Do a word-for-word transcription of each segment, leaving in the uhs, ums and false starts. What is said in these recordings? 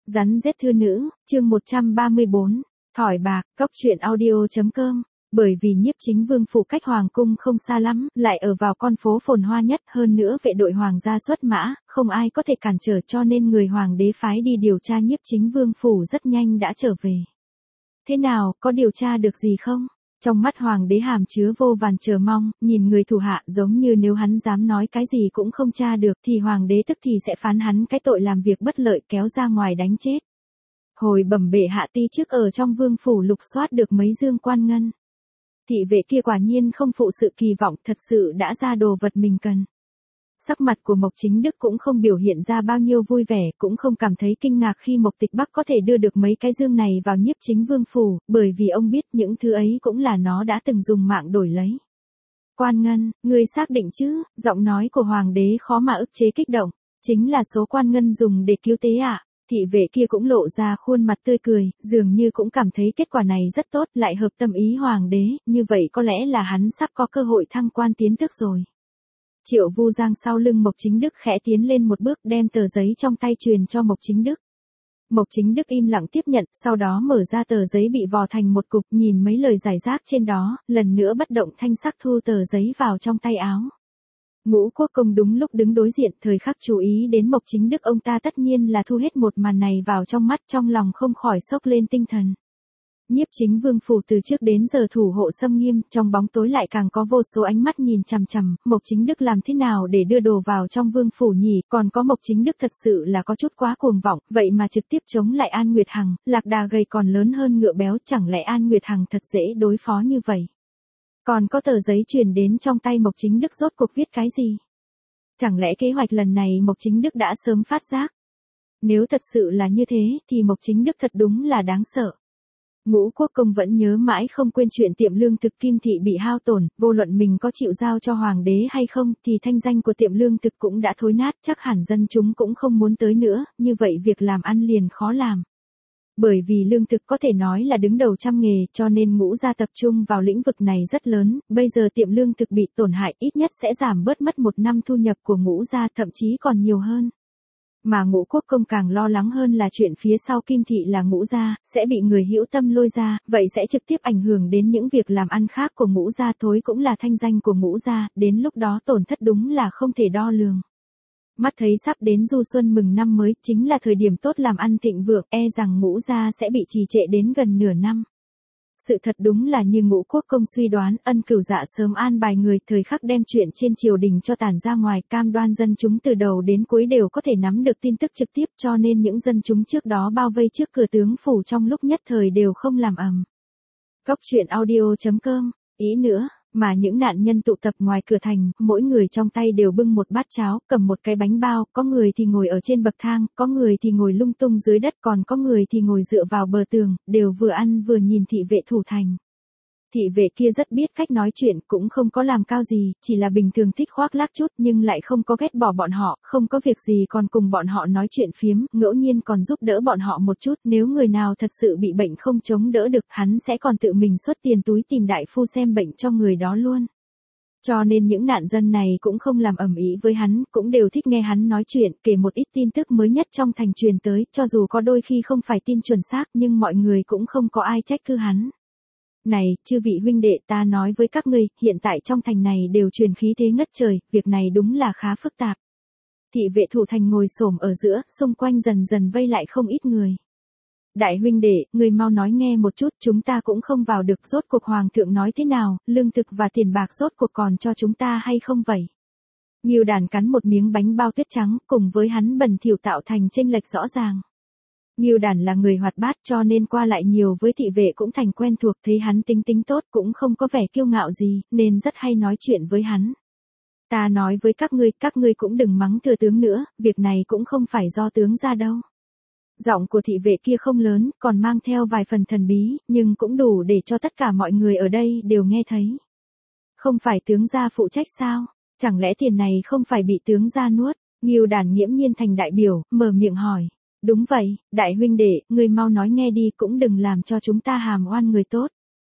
Rắn rết thư nữ, chương một trăm ba mươi bốn, thỏi bạc, cóc truyện audio.com. Bởi vì Nhiếp Chính Vương phủ cách hoàng cung không xa lắm, lại ở vào con phố phồn hoa nhất, hơn nữa vệ đội hoàng gia xuất mã, không ai có thể cản trở, cho nên người hoàng đế phái đi điều tra Nhiếp Chính Vương phủ rất nhanh đã trở về. Thế nào, có điều tra được gì không? Trong mắt hoàng đế hàm chứa vô vàn chờ mong, nhìn người thủ hạ giống như nếu hắn dám nói cái gì cũng không tra được thì hoàng đế tức thì sẽ phán hắn cái tội làm việc bất lợi kéo ra ngoài đánh chết. Hồi bẩm bệ hạ, ti trước ở trong vương phủ lục soát được mấy dương quan ngân. Thị vệ kia quả nhiên không phụ sự kỳ vọng, thật sự đã ra đồ vật mình cần. Sắc mặt của Mộc Chính Đức cũng không biểu hiện ra bao nhiêu vui vẻ, cũng không cảm thấy kinh ngạc khi Mộc Tịch Bắc có thể đưa được mấy cái dương này vào Nhiếp Chính Vương phủ, bởi vì ông biết những thứ ấy cũng là nó đã từng dùng mạng đổi lấy. Quan ngân, ngươi xác định chứ? Giọng nói của hoàng đế khó mà ức chế kích động. Chính là số quan ngân dùng để cứu tế ạ. À? Thị vệ kia cũng lộ ra khuôn mặt tươi cười, dường như cũng cảm thấy kết quả này rất tốt, lại hợp tâm ý hoàng đế, như vậy có lẽ là hắn sắp có cơ hội thăng quan tiến tước rồi. Triệu Vu Giang sau lưng Mộc Chính Đức khẽ tiến lên một bước, đem tờ giấy trong tay truyền cho Mộc Chính Đức. Mộc Chính Đức im lặng tiếp nhận, sau đó mở ra tờ giấy bị vò thành một cục, nhìn mấy lời giải rác trên đó, lần nữa bất động thanh sắc thu tờ giấy vào trong tay áo. Ngũ Quốc Công đúng lúc đứng đối diện, thời khắc chú ý đến Mộc Chính Đức, ông ta tất nhiên là thu hết một màn này vào trong mắt, trong lòng không khỏi sốc lên tinh thần. Nhiếp Chính Vương phủ từ trước đến giờ thủ hộ xâm nghiêm, trong bóng tối lại càng có vô số ánh mắt nhìn chằm chằm, Mộc Chính Đức làm thế nào để đưa đồ vào trong vương phủ nhỉ? Còn có Mộc Chính Đức thật sự là có chút quá cuồng vọng, vậy mà trực tiếp chống lại An Nguyệt Hằng, lạc đà gầy còn lớn hơn ngựa béo, chẳng lẽ An Nguyệt Hằng thật dễ đối phó như vậy? Còn có tờ giấy truyền đến trong tay Mộc Chính Đức rốt cuộc viết cái gì? Chẳng lẽ kế hoạch lần này Mộc Chính Đức đã sớm phát giác? Nếu thật sự là như thế, thì Mộc Chính Đức thật đúng là đáng sợ. Ngũ Quốc Công vẫn nhớ mãi không quên chuyện tiệm lương thực Kim Thị bị hao tổn, vô luận mình có chịu giao cho hoàng đế hay không, thì thanh danh của tiệm lương thực cũng đã thối nát, chắc hẳn dân chúng cũng không muốn tới nữa, như vậy việc làm ăn liền khó làm. Bởi vì lương thực có thể nói là đứng đầu trăm nghề, cho nên Ngũ gia tập trung vào lĩnh vực này rất lớn, bây giờ tiệm lương thực bị tổn hại, ít nhất sẽ giảm bớt mất một năm thu nhập của Ngũ gia, thậm chí còn nhiều hơn. Mà Ngũ Quốc Công càng lo lắng hơn là chuyện phía sau Kim Thị là Ngũ gia, sẽ bị người hữu tâm lôi ra, vậy sẽ trực tiếp ảnh hưởng đến những việc làm ăn khác của Ngũ gia, thối cũng là thanh danh của Ngũ gia, đến lúc đó tổn thất đúng là không thể đo lường. Mắt thấy sắp đến du xuân mừng năm mới, chính là thời điểm tốt làm ăn thịnh vượng, e rằng Ngũ gia sẽ bị trì trệ đến gần nửa năm. Sự thật đúng là như Ngũ Quốc Công suy đoán, Ân Cửu Dạ sớm an bài người, thời khắc đem chuyện trên triều đình cho tản ra ngoài, cam đoan dân chúng từ đầu đến cuối đều có thể nắm được tin tức trực tiếp, cho nên những dân chúng trước đó bao vây trước cửa tướng phủ trong lúc nhất thời đều không làm ầm. Cóc truyện audio.com, ý nữa, mà những nạn nhân tụ tập ngoài cửa thành, mỗi người trong tay đều bưng một bát cháo, cầm một cái bánh bao, có người thì ngồi ở trên bậc thang, có người thì ngồi lung tung dưới đất, còn có người thì ngồi dựa vào bờ tường, đều vừa ăn vừa nhìn thị vệ thủ thành. Thị vệ kia rất biết cách nói chuyện, cũng không có làm cao gì, chỉ là bình thường thích khoác lác chút, nhưng lại không có ghét bỏ bọn họ, không có việc gì còn cùng bọn họ nói chuyện phiếm, ngẫu nhiên còn giúp đỡ bọn họ một chút, nếu người nào thật sự bị bệnh không chống đỡ được, hắn sẽ còn tự mình xuất tiền túi tìm đại phu xem bệnh cho người đó luôn. Cho nên những nạn dân này cũng không làm ầm ĩ với hắn, cũng đều thích nghe hắn nói chuyện, kể một ít tin tức mới nhất trong thành truyền tới, cho dù có đôi khi không phải tin chuẩn xác, nhưng mọi người cũng không có ai trách cứ hắn. Này, chư vị huynh đệ, ta nói với các ngươi, hiện tại trong thành này đều truyền khí thế ngất trời, việc này đúng là khá phức tạp. Thị vệ thủ thành ngồi xổm ở giữa, xung quanh dần dần vây lại không ít người. Đại huynh đệ, người mau nói nghe một chút, chúng ta cũng không vào được, rốt cuộc hoàng thượng nói thế nào, lương thực và tiền bạc rốt cuộc còn cho chúng ta hay không vậy? Ngưu Đàn cắn một miếng bánh bao tuyết trắng, cùng với hắn bẩn thỉu tạo thành chênh lệch rõ ràng. Ngưu Đàn là người hoạt bát, cho nên qua lại nhiều với thị vệ cũng thành quen thuộc, thấy hắn tính tính tốt, cũng không có vẻ kiêu ngạo gì, nên rất hay nói chuyện với hắn. Ta nói với các ngươi, các ngươi cũng đừng mắng thừa tướng nữa, việc này cũng không phải do tướng ra đâu. Giọng của thị vệ kia không lớn, còn mang theo vài phần thần bí, nhưng cũng đủ để cho tất cả mọi người ở đây đều nghe thấy. Không phải tướng gia phụ trách sao? Chẳng lẽ tiền này không phải bị tướng gia nuốt? Ngưu Đàn nghiễm nhiên thành đại biểu, mở miệng hỏi. Đúng vậy, đại huynh đệ, người mau nói nghe đi, cũng đừng làm cho chúng ta hàm oan người tốt.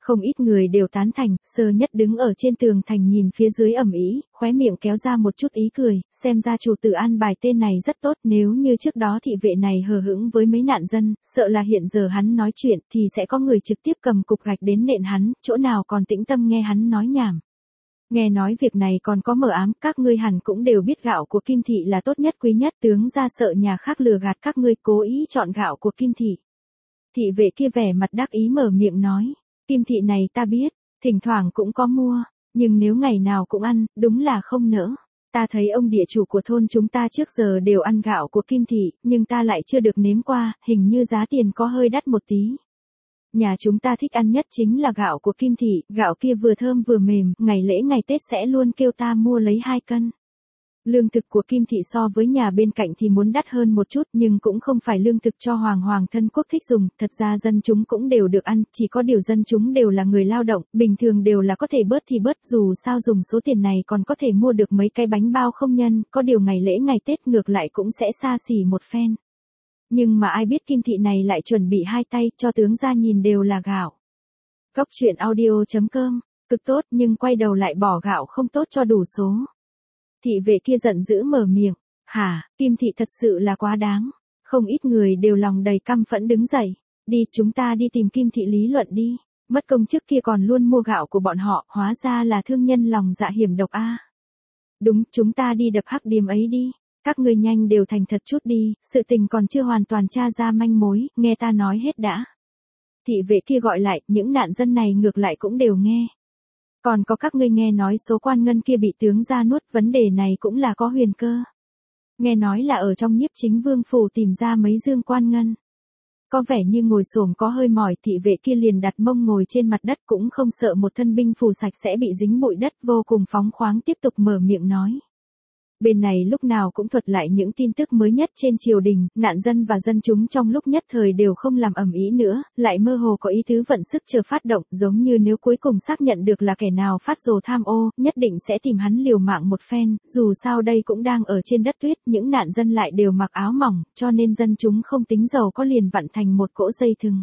Không ít người đều tán thành, Sơ Nhất đứng ở trên tường thành nhìn phía dưới ầm ĩ, khóe miệng kéo ra một chút ý cười, xem ra chủ tử an bài tên này rất tốt, nếu như trước đó thị vệ này hờ hững với mấy nạn dân, sợ là hiện giờ hắn nói chuyện thì sẽ có người trực tiếp cầm cục gạch đến nện hắn, chỗ nào còn tĩnh tâm nghe hắn nói nhảm. Nghe nói việc này còn có mờ ám, các ngươi hẳn cũng đều biết gạo của Kim Thị là tốt nhất quý nhất, tướng ra sợ nhà khác lừa gạt các ngươi cố ý chọn gạo của Kim Thị. Thị vệ kia vẻ mặt đắc ý mở miệng nói, Kim Thị này ta biết, thỉnh thoảng cũng có mua, nhưng nếu ngày nào cũng ăn, đúng là không nỡ. Ta thấy ông địa chủ của thôn chúng ta trước giờ đều ăn gạo của Kim Thị, nhưng ta lại chưa được nếm qua, hình như giá tiền có hơi đắt một tí. Nhà chúng ta thích ăn nhất chính là gạo của Kim Thị, gạo kia vừa thơm vừa mềm, ngày lễ ngày Tết sẽ luôn kêu ta mua lấy hai cân. Lương thực của Kim Thị so với nhà bên cạnh thì muốn đắt hơn một chút, nhưng cũng không phải lương thực cho hoàng hoàng thân quốc thích dùng, thật ra dân chúng cũng đều được ăn, chỉ có điều dân chúng đều là người lao động, bình thường đều là có thể bớt thì bớt, dù sao dùng số tiền này còn có thể mua được mấy cái bánh bao không nhân, có điều ngày lễ ngày Tết ngược lại cũng sẽ xa xỉ một phen. Nhưng mà ai biết Kim Thị này lại chuẩn bị hai tay, cho tướng ra nhìn đều là gạo. Cốc truyện audio chấm com, cực tốt nhưng quay đầu lại bỏ gạo không tốt cho đủ số. Thị vệ kia giận dữ mở miệng, hả, Kim Thị thật sự là quá đáng. Không ít người đều lòng đầy căm phẫn đứng dậy, đi chúng ta đi tìm Kim Thị lý luận đi. Mất công trước kia còn luôn mua gạo của bọn họ, hóa ra là thương nhân lòng dạ hiểm độc a. Đúng, chúng ta đi đập hắc điếm ấy đi. Các ngươi nhanh đều thành thật chút đi, sự tình còn chưa hoàn toàn tra ra manh mối, nghe ta nói hết đã. Thị vệ kia gọi lại, những nạn dân này ngược lại cũng đều nghe. Còn có các ngươi nghe nói số quan ngân kia bị tướng ra nuốt, vấn đề này cũng là có huyền cơ. Nghe nói là ở trong Nhiếp Chính Vương phủ tìm ra mấy dương quan ngân. Có vẻ như ngồi xổm có hơi mỏi, thị vệ kia liền đặt mông ngồi trên mặt đất cũng không sợ một thân binh phù sạch sẽ bị dính bụi đất, vô cùng phóng khoáng tiếp tục mở miệng nói. Bên này lúc nào cũng thuật lại những tin tức mới nhất trên triều đình, nạn dân và dân chúng trong lúc nhất thời đều không làm ầm ĩ nữa, lại mơ hồ có ý tứ vận sức chờ phát động, giống như nếu cuối cùng xác nhận được là kẻ nào phát rồ tham ô, nhất định sẽ tìm hắn liều mạng một phen, dù sao đây cũng đang ở trên đất tuyết, những nạn dân lại đều mặc áo mỏng, cho nên dân chúng không tính giàu có liền vặn thành một cỗ dây thừng.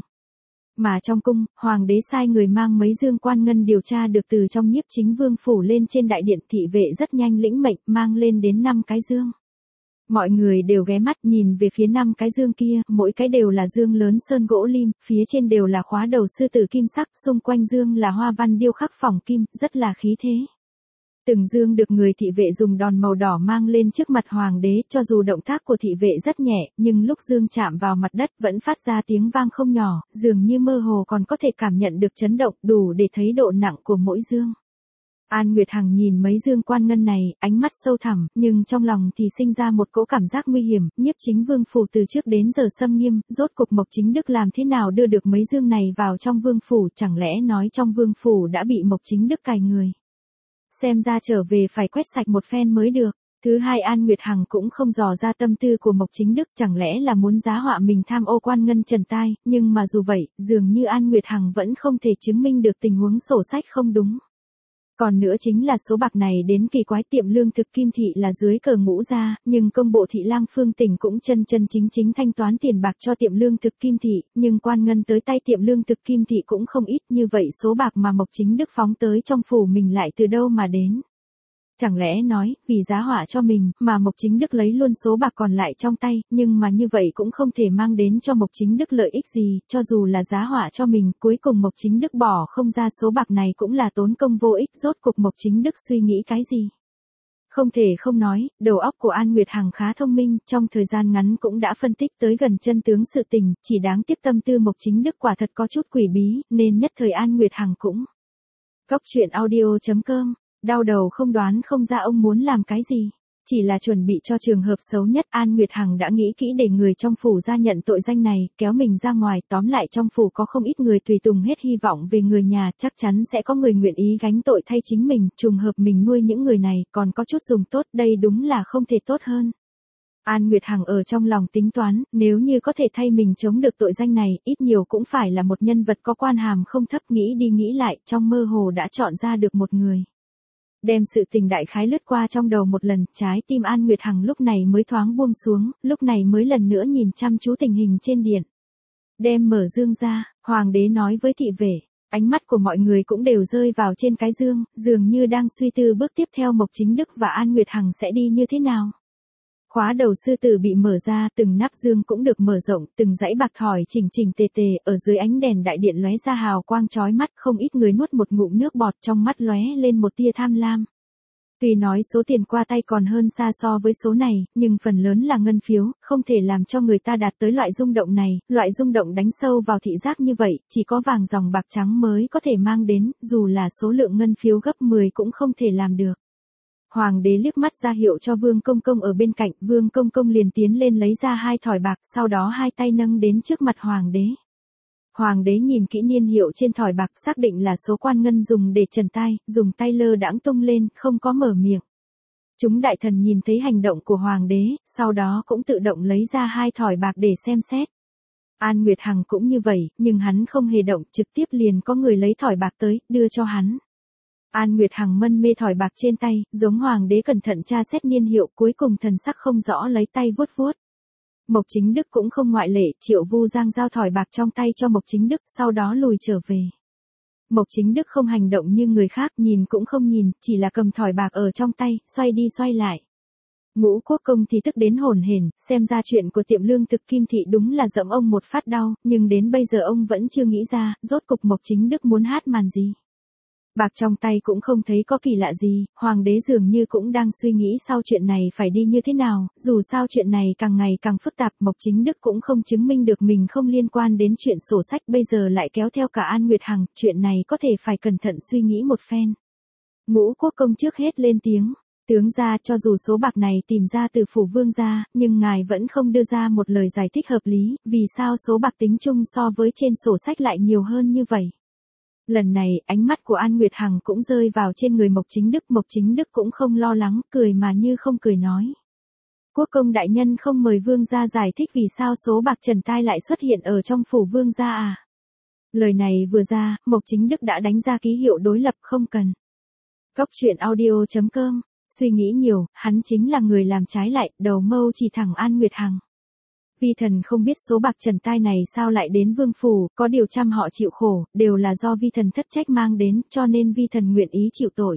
Mà trong cung, hoàng đế sai người mang mấy dương quan ngân điều tra được từ trong Nhiếp Chính Vương phủ lên trên đại điện, thị vệ rất nhanh lĩnh mệnh mang lên đến năm cái dương. Mọi người đều ghé mắt nhìn về phía năm cái dương kia, mỗi cái đều là dương lớn sơn gỗ lim, phía trên đều là khóa đầu sư tử kim sắc, xung quanh dương là hoa văn điêu khắc phỏng kim, rất là khí thế. Từng dương được người thị vệ dùng đòn màu đỏ mang lên trước mặt hoàng đế, cho dù động tác của thị vệ rất nhẹ, nhưng lúc dương chạm vào mặt đất vẫn phát ra tiếng vang không nhỏ, dường như mơ hồ còn có thể cảm nhận được chấn động, đủ để thấy độ nặng của mỗi dương. An Nguyệt Hằng nhìn mấy dương quan ngân này, ánh mắt sâu thẳm, nhưng trong lòng thì sinh ra một cỗ cảm giác nguy hiểm, Nhiếp Chính Vương phủ từ trước đến giờ xâm nghiêm, rốt cục Mộc Chính Đức làm thế nào đưa được mấy dương này vào trong vương phủ, chẳng lẽ nói trong vương phủ đã bị Mộc Chính Đức cài người. Xem ra trở về phải quét sạch một phen mới được. Thứ hai, An Nguyệt Hằng cũng không dò ra tâm tư của Mộc Chính Đức, chẳng lẽ là muốn giá họa mình tham ô quan ngân trần tai, nhưng mà dù vậy, dường như An Nguyệt Hằng vẫn không thể chứng minh được tình huống sổ sách không đúng. Còn nữa chính là số bạc này đến kỳ quái, tiệm lương thực Kim Thị là dưới cờ Ngũ gia, nhưng công bộ thị lang Phương Tỉnh cũng chân chân chính chính thanh toán tiền bạc cho tiệm lương thực Kim Thị, nhưng quan ngân tới tay tiệm lương thực Kim Thị cũng không ít, như vậy số bạc mà Mộc Chính Đức phóng tới trong phủ mình lại từ đâu mà đến. Chẳng lẽ nói, vì giá họa cho mình, mà Mộc Chính Đức lấy luôn số bạc còn lại trong tay, nhưng mà như vậy cũng không thể mang đến cho Mộc Chính Đức lợi ích gì, cho dù là giá họa cho mình, cuối cùng Mộc Chính Đức bỏ không ra số bạc này cũng là tốn công vô ích, rốt cuộc Mộc Chính Đức suy nghĩ cái gì. Không thể không nói, đầu óc của An Nguyệt Hằng khá thông minh, trong thời gian ngắn cũng đã phân tích tới gần chân tướng sự tình, chỉ đáng tiếc tâm tư Mộc Chính Đức quả thật có chút quỷ bí, nên nhất thời An Nguyệt Hằng cũng. Cốc truyện audio chấm com, đau đầu không đoán không ra ông muốn làm cái gì. Chỉ là chuẩn bị cho trường hợp xấu nhất, An Nguyệt Hằng đã nghĩ kỹ để người trong phủ ra nhận tội danh này, kéo mình ra ngoài, tóm lại trong phủ có không ít người tùy tùng hết hy vọng về người nhà, chắc chắn sẽ có người nguyện ý gánh tội thay chính mình, trùng hợp mình nuôi những người này, còn có chút dùng tốt, đây đúng là không thể tốt hơn. An Nguyệt Hằng ở trong lòng tính toán, nếu như có thể thay mình chống được tội danh này, ít nhiều cũng phải là một nhân vật có quan hàm không thấp, nghĩ đi nghĩ lại, trong mơ hồ đã chọn ra được một người. Đem sự tình đại khái lướt qua trong đầu một lần, trái tim An Nguyệt Hằng lúc này mới thoáng buông xuống, lúc này mới lần nữa nhìn chăm chú tình hình trên điện. Đem mở dương ra, hoàng đế nói với thị vệ, Ánh mắt của mọi người cũng đều rơi vào trên cái dương, dường như đang suy tư bước tiếp theo Mộc Chính Đức và An Nguyệt Hằng sẽ đi như thế nào. Khóa đầu sư tử bị mở ra, từng nắp dương cũng được mở rộng, từng dãy bạc thỏi chỉnh chỉnh tề tề, ở dưới ánh đèn đại điện lóe ra hào quang chói mắt, không ít người nuốt một ngụm nước bọt, trong mắt lóe lên một tia tham lam. Tuy nói số tiền qua tay còn hơn xa so với số này, nhưng phần lớn là ngân phiếu, không thể làm cho người ta đạt tới loại rung động này, loại rung động đánh sâu vào thị giác như vậy, chỉ có vàng dòng bạc trắng mới có thể mang đến, dù là số lượng ngân phiếu gấp mười cũng không thể làm được. Hoàng đế liếc mắt ra hiệu cho Vương Công Công ở bên cạnh, Vương Công Công liền tiến lên lấy ra hai thỏi bạc, sau đó hai tay nâng đến trước mặt Hoàng đế. Hoàng đế nhìn kỹ niên hiệu trên thỏi bạc, xác định là số quan ngân dùng để trần tai, dùng tay lơ đãng tung lên, không có mở miệng. Chúng đại thần nhìn thấy hành động của Hoàng đế, sau đó cũng tự động lấy ra hai thỏi bạc để xem xét. An Nguyệt Hằng cũng như vậy, nhưng hắn không hề động, trực tiếp liền có người lấy thỏi bạc tới, đưa cho hắn. An Nguyệt Hằng mân mê thỏi bạc trên tay, giống Hoàng đế cẩn thận tra xét niên hiệu, cuối cùng thần sắc không rõ lấy tay vuốt vuốt. Mộc Chính Đức cũng không ngoại lệ, Triệu Vu Giang giao thỏi bạc trong tay cho Mộc Chính Đức, sau đó lùi trở về. Mộc Chính Đức không hành động như người khác, nhìn cũng không nhìn, chỉ là cầm thỏi bạc ở trong tay, xoay đi xoay lại. Ngũ Quốc Công thì tức đến hổn hển, xem ra chuyện của tiệm lương thực Kim Thị đúng là dẫm ông một phát đau, nhưng đến bây giờ ông vẫn chưa nghĩ ra, rốt cục Mộc Chính Đức muốn hát màn gì. Bạc trong tay cũng không thấy có kỳ lạ gì, Hoàng đế dường như cũng đang suy nghĩ sau chuyện này phải đi như thế nào, dù sao chuyện này càng ngày càng phức tạp, Mộc Chính Đức cũng không chứng minh được mình không liên quan đến chuyện sổ sách, bây giờ lại kéo theo cả An Nguyệt Hằng, chuyện này có thể phải cẩn thận suy nghĩ một phen. Ngũ Quốc Công trước hết lên tiếng, tướng gia, cho dù số bạc này tìm ra từ phủ vương gia, nhưng ngài vẫn không đưa ra một lời giải thích hợp lý, vì sao số bạc tính chung so với trên sổ sách lại nhiều hơn như vậy. Lần này, ánh mắt của An Nguyệt Hằng cũng rơi vào trên người Mộc Chính Đức, Mộc Chính Đức cũng không lo lắng, cười mà như không cười nói. Quốc công đại nhân không mời vương gia giải thích vì sao số bạc trần tai lại xuất hiện ở trong phủ vương gia à? Lời này vừa ra, Mộc Chính Đức đã đánh ra ký hiệu đối lập, không cần. Cốc truyện audio chấm com, suy nghĩ nhiều, hắn chính là người làm trái lại, đầu mâu chỉ thẳng An Nguyệt Hằng. Vi thần không biết số bạc trần tai này sao lại đến vương phủ, có điều trăm họ chịu khổ, đều là do vi thần thất trách mang đến, cho nên vi thần nguyện ý chịu tội.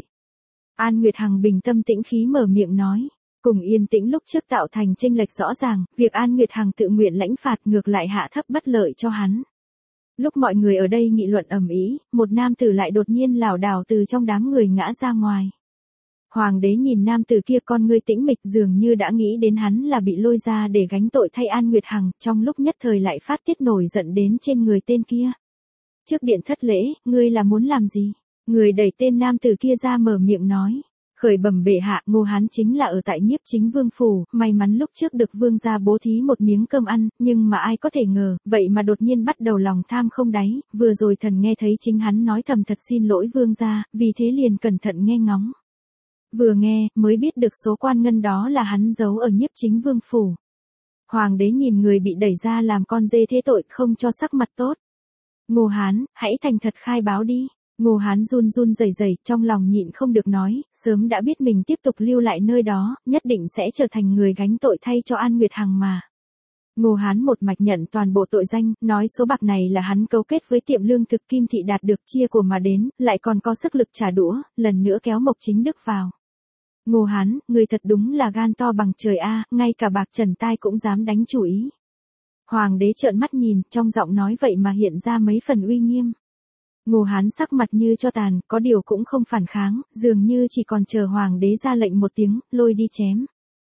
An Nguyệt Hằng bình tâm tĩnh khí mở miệng nói, cùng yên tĩnh lúc trước tạo thành chênh lệch rõ ràng, việc An Nguyệt Hằng tự nguyện lãnh phạt ngược lại hạ thấp bất lợi cho hắn. Lúc mọi người ở đây nghị luận ầm ĩ, một nam tử lại đột nhiên lảo đảo từ trong đám người ngã ra ngoài. Hoàng đế nhìn nam tử kia, con ngươi tĩnh mịch, dường như đã nghĩ đến hắn là bị lôi ra để gánh tội thay An Nguyệt Hằng, trong lúc nhất thời lại phát tiết nổi giận đến trên người tên kia. Trước điện thất lễ, ngươi là muốn làm gì? Người đẩy tên nam tử kia ra mở miệng nói. Khởi bẩm bệ hạ, Ngô Hán chính là ở tại Nhiếp Chính Vương phủ, may mắn lúc trước được vương gia bố thí một miếng cơm ăn, nhưng mà ai có thể ngờ, vậy mà đột nhiên bắt đầu lòng tham không đáy, vừa rồi thần nghe thấy chính hắn nói thầm thật xin lỗi vương gia, vì thế liền cẩn thận nghe ngóng. Vừa nghe, mới biết được số quan ngân đó là hắn giấu ở Nhiếp Chính Vương phủ. Hoàng đế nhìn người bị đẩy ra làm con dê thế tội, không cho sắc mặt tốt. Ngô Hán, hãy thành thật khai báo đi. Ngô Hán run run rẩy rẩy, trong lòng nhịn không được nói, sớm đã biết mình tiếp tục lưu lại nơi đó, nhất định sẽ trở thành người gánh tội thay cho An Nguyệt Hằng mà. Ngô Hán một mạch nhận toàn bộ tội danh, nói số bạc này là hắn cấu kết với tiệm lương thực Kim Thị đạt được chia của mà đến, lại còn có sức lực trả đũa, lần nữa kéo Mộc Chính Đức vào. Ngô Hán, người thật đúng là gan to bằng trời a, ngay cả bạc trần tai cũng dám đánh chủ ý. Hoàng đế trợn mắt nhìn, trong giọng nói vậy mà hiện ra mấy phần uy nghiêm. Ngô Hán sắc mặt như cho tàn, có điều cũng không phản kháng, dường như chỉ còn chờ hoàng đế ra lệnh một tiếng, lôi đi chém.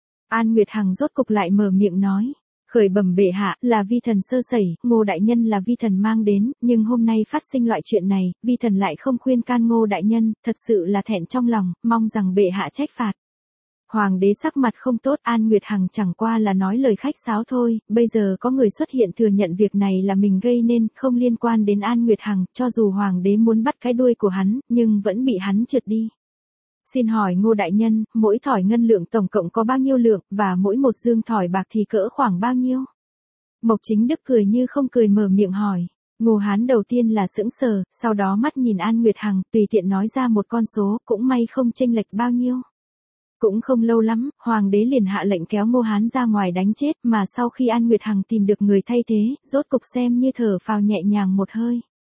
An Nguyệt Hằng rốt cục lại mở miệng nói. Khởi bẩm bệ hạ, là vi thần sơ sẩy, Ngô đại nhân là vi thần mang đến, nhưng hôm nay phát sinh loại chuyện này, vi thần lại không khuyên can Ngô đại nhân, thật sự là thẹn trong lòng, mong rằng bệ hạ trách phạt. Hoàng đế sắc mặt không tốt, An Nguyệt Hằng chẳng qua là nói lời khách sáo thôi, bây giờ có người xuất hiện thừa nhận việc này là mình gây nên, không liên quan đến An Nguyệt Hằng, cho dù hoàng đế muốn bắt cái đuôi của hắn, nhưng vẫn bị hắn trượt đi. Xin hỏi Ngô đại nhân, mỗi thỏi ngân lượng tổng cộng có bao nhiêu lượng, và mỗi một dương thỏi bạc thì cỡ khoảng bao nhiêu? Mộc Chính Đức cười như không cười mở miệng hỏi. Ngô Hán đầu tiên là sững sờ, sau đó mắt nhìn An Nguyệt Hằng, tùy tiện nói ra một con số, cũng may không chênh lệch bao nhiêu. Cũng không lâu lắm, hoàng đế liền hạ lệnh kéo Ngô Hán ra ngoài đánh chết, mà sau khi An Nguyệt Hằng tìm được người thay thế, rốt cục xem như thở phào nhẹ nhàng một hơi.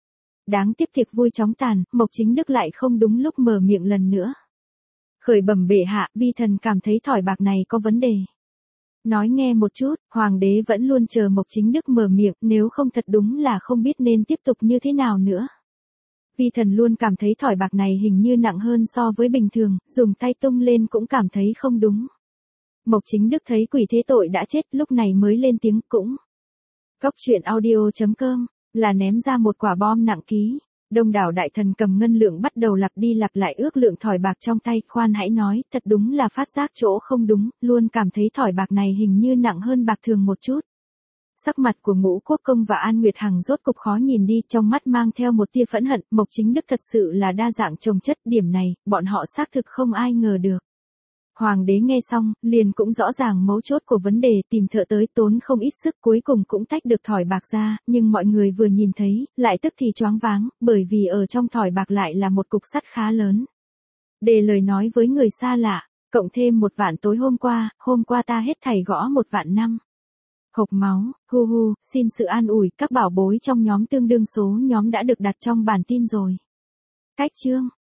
Đáng tiếc tiệc vui chóng tàn, Mộc Chính Đức lại không đúng lúc mở miệng lần nữa. Khởi bẩm bệ hạ, vi thần cảm thấy thỏi bạc này có vấn đề. Nói nghe một chút, hoàng đế vẫn luôn chờ Mộc Chính Đức mở miệng, nếu không thật đúng là không biết nên tiếp tục như thế nào nữa. Vi thần luôn cảm thấy thỏi bạc này hình như nặng hơn so với bình thường, dùng tay tung lên cũng cảm thấy không đúng. Mộc Chính Đức thấy quỷ thế tội đã chết, lúc này mới lên tiếng cũng. Cốc truyện audio chấm com là ném ra một quả bom nặng ký. Đông đảo đại thần cầm ngân lượng bắt đầu lặp đi lặp lại ước lượng thỏi bạc trong tay, khoan hãy nói, thật đúng là phát giác chỗ không đúng, luôn cảm thấy thỏi bạc này hình như nặng hơn bạc thường một chút. Sắc mặt của Ngũ Quốc Công và An Nguyệt Hằng rốt cục khó nhìn đi, trong mắt mang theo một tia phẫn hận, Mộc Chính Đức thật sự là đa dạng chồng chất, điểm này, bọn họ xác thực không ai ngờ được. Hoàng đế nghe xong, liền cũng rõ ràng mấu chốt của vấn đề, tìm thợ tới tốn không ít sức, cuối cùng cũng tách được thỏi bạc ra, nhưng mọi người vừa nhìn thấy, lại tức thì choáng váng, bởi vì ở trong thỏi bạc lại là một cục sắt khá lớn. Để lời nói với người xa lạ, cộng thêm một vạn tối hôm qua, hôm qua ta hết thảy gõ một vạn năm. Hộc máu, hu hu, xin sự an ủi, các bảo bối trong nhóm tương đương số nhóm đã được đặt trong bản tin rồi. Cách chương